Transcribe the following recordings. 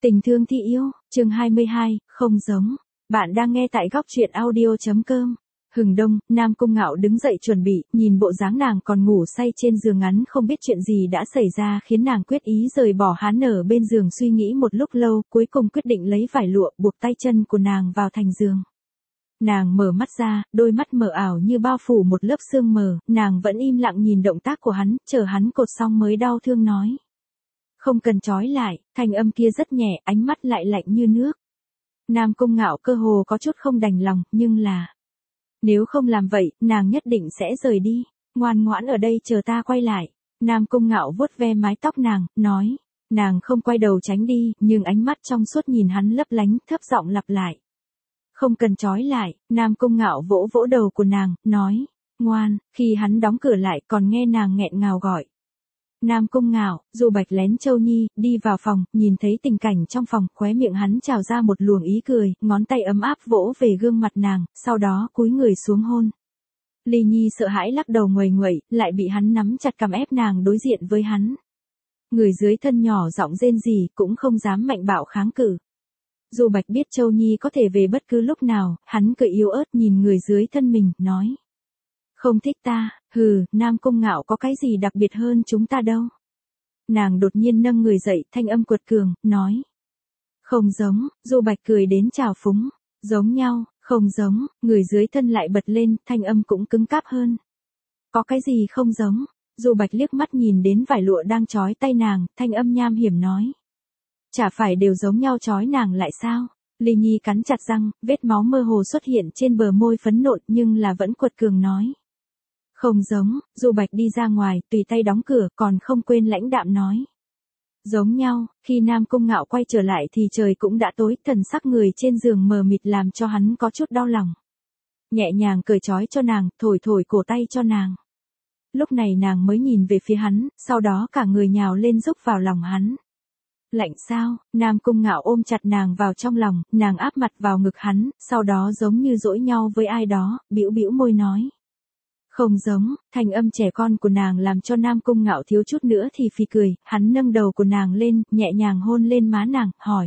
Tình thương thi yêu, chương 22, không giống. Bạn đang nghe tại góc truyện audio.com. Hừng đông, Nam Cung Ngạo đứng dậy chuẩn bị, nhìn bộ dáng nàng còn ngủ say trên giường ngắn không biết chuyện gì đã xảy ra khiến nàng quyết ý rời bỏ hắn ở bên giường suy nghĩ một lúc lâu, cuối cùng quyết định lấy vải lụa buộc tay chân của nàng vào thành giường. Nàng mở mắt ra, đôi mắt mờ ảo như bao phủ một lớp sương mờ, nàng vẫn im lặng nhìn động tác của hắn, chờ hắn cột xong mới đau thương nói. Không cần trói lại, thanh âm kia rất nhẹ, ánh mắt lại lạnh như nước. Nam Cung Ngạo cơ hồ có chút không đành lòng, nhưng là... Nếu không làm vậy, nàng nhất định sẽ rời đi. Ngoan ngoãn ở đây chờ ta quay lại. Nam Cung Ngạo vuốt ve mái tóc nàng, nói. Nàng không quay đầu tránh đi, nhưng ánh mắt trong suốt nhìn hắn lấp lánh, thấp giọng lặp lại. Không cần trói lại, Nam Cung Ngạo vỗ vỗ đầu của nàng, nói. Ngoan, khi hắn đóng cửa lại còn nghe nàng nghẹn ngào gọi. Nam Cung Ngạo, dù Bạch lén Châu Nhi, đi vào phòng, nhìn thấy tình cảnh trong phòng, khóe miệng hắn trào ra một luồng ý cười, ngón tay ấm áp vỗ về gương mặt nàng, sau đó cúi người xuống hôn. Ly Nhi sợ hãi lắc đầu nguầy nguậy, lại bị hắn nắm chặt cầm ép nàng đối diện với hắn. Người dưới thân nhỏ giọng rên rỉ, cũng không dám mạnh bạo kháng cự. Dù Bạch biết Châu Nhi có thể về bất cứ lúc nào, hắn cười yếu ớt nhìn người dưới thân mình, nói. Không thích ta, hừ, Nam Cung Ngạo có cái gì đặc biệt hơn chúng ta đâu. Nàng đột nhiên nâng người dậy, thanh âm cuột cường, nói. Không giống, dù Bạch cười đến trào phúng, giống nhau, không giống, người dưới thân lại bật lên, thanh âm cũng cứng cáp hơn. Có cái gì không giống, dù Bạch liếc mắt nhìn đến vải lụa đang trói tay nàng, thanh âm nham hiểm nói. Chả phải đều giống nhau trói nàng lại sao? Ly Nhi cắn chặt răng, vết máu mơ hồ xuất hiện trên bờ môi phấn nộn nhưng là vẫn cuột cường nói. Không giống, dù Bạch đi ra ngoài, tùy tay đóng cửa, còn không quên lãnh đạm nói. Giống nhau, khi Nam Cung Ngạo quay trở lại thì trời cũng đã tối, thần sắc người trên giường mờ mịt làm cho hắn có chút đau lòng. Nhẹ nhàng cởi trói cho nàng, thổi thổi cổ tay cho nàng. Lúc này nàng mới nhìn về phía hắn, sau đó cả người nhào lên rúc vào lòng hắn. Lạnh sao, Nam Cung Ngạo ôm chặt nàng vào trong lòng, nàng áp mặt vào ngực hắn, sau đó giống như dỗi nhau với ai đó, bĩu bĩu môi nói. Không giống, thanh âm trẻ con của nàng làm cho Nam Cung Ngạo thiếu chút nữa thì phì cười, hắn nâng đầu của nàng lên, nhẹ nhàng hôn lên má nàng, hỏi.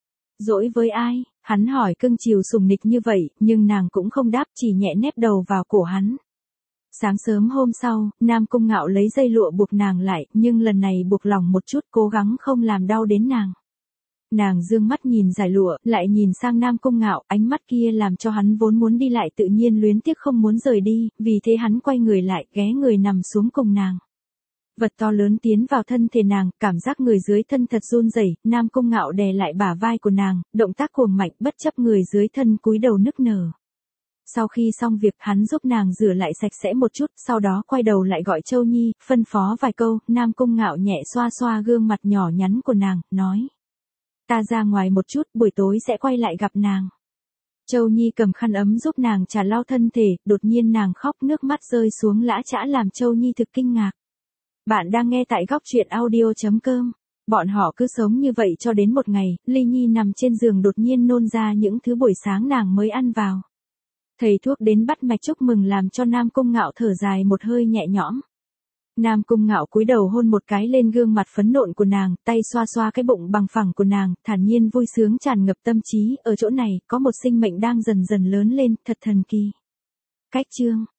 Dỗi với ai? Hắn hỏi cưng chiều sủng nịch như vậy, nhưng nàng cũng không đáp, chỉ nhẹ nép đầu vào cổ hắn. Sáng sớm hôm sau, Nam Cung Ngạo lấy dây lụa buộc nàng lại, nhưng lần này buộc lòng một chút, cố gắng không làm đau đến nàng. Nàng dương mắt nhìn dải lụa, lại nhìn sang Nam Cung Ngạo, ánh mắt kia làm cho hắn vốn muốn đi lại tự nhiên luyến tiếc không muốn rời đi, vì thế hắn quay người lại, ghé người nằm xuống cùng nàng. Vật to lớn tiến vào thân thể nàng, cảm giác người dưới thân thật run rẩy, Nam Cung Ngạo đè lại bả vai của nàng, động tác cuồng mạnh bất chấp người dưới thân cúi đầu nức nở. Sau khi xong việc hắn giúp nàng rửa lại sạch sẽ một chút, sau đó quay đầu lại gọi Châu Nhi, phân phó vài câu, Nam Cung Ngạo nhẹ xoa xoa gương mặt nhỏ nhắn của nàng, nói. Ta ra ngoài một chút, buổi tối sẽ quay lại gặp nàng. Châu Nhi cầm khăn ấm giúp nàng trà lau thân thể, đột nhiên nàng khóc nước mắt rơi xuống lã chã làm Châu Nhi thực kinh ngạc. Bạn đang nghe tại góc truyện audio.com. Bọn họ cứ sống như vậy cho đến một ngày, Ly Nhi nằm trên giường đột nhiên nôn ra những thứ buổi sáng nàng mới ăn vào. Thầy thuốc đến bắt mạch chúc mừng làm cho Nam Cung Ngạo thở dài một hơi nhẹ nhõm. Nam Cung Ngạo cúi đầu hôn một cái lên gương mặt phấn nộn của nàng, tay xoa xoa cái bụng bằng phẳng của nàng, thản nhiên vui sướng tràn ngập tâm trí, ở chỗ này, có một sinh mệnh đang dần dần lớn lên, thật thần kỳ. Cách chương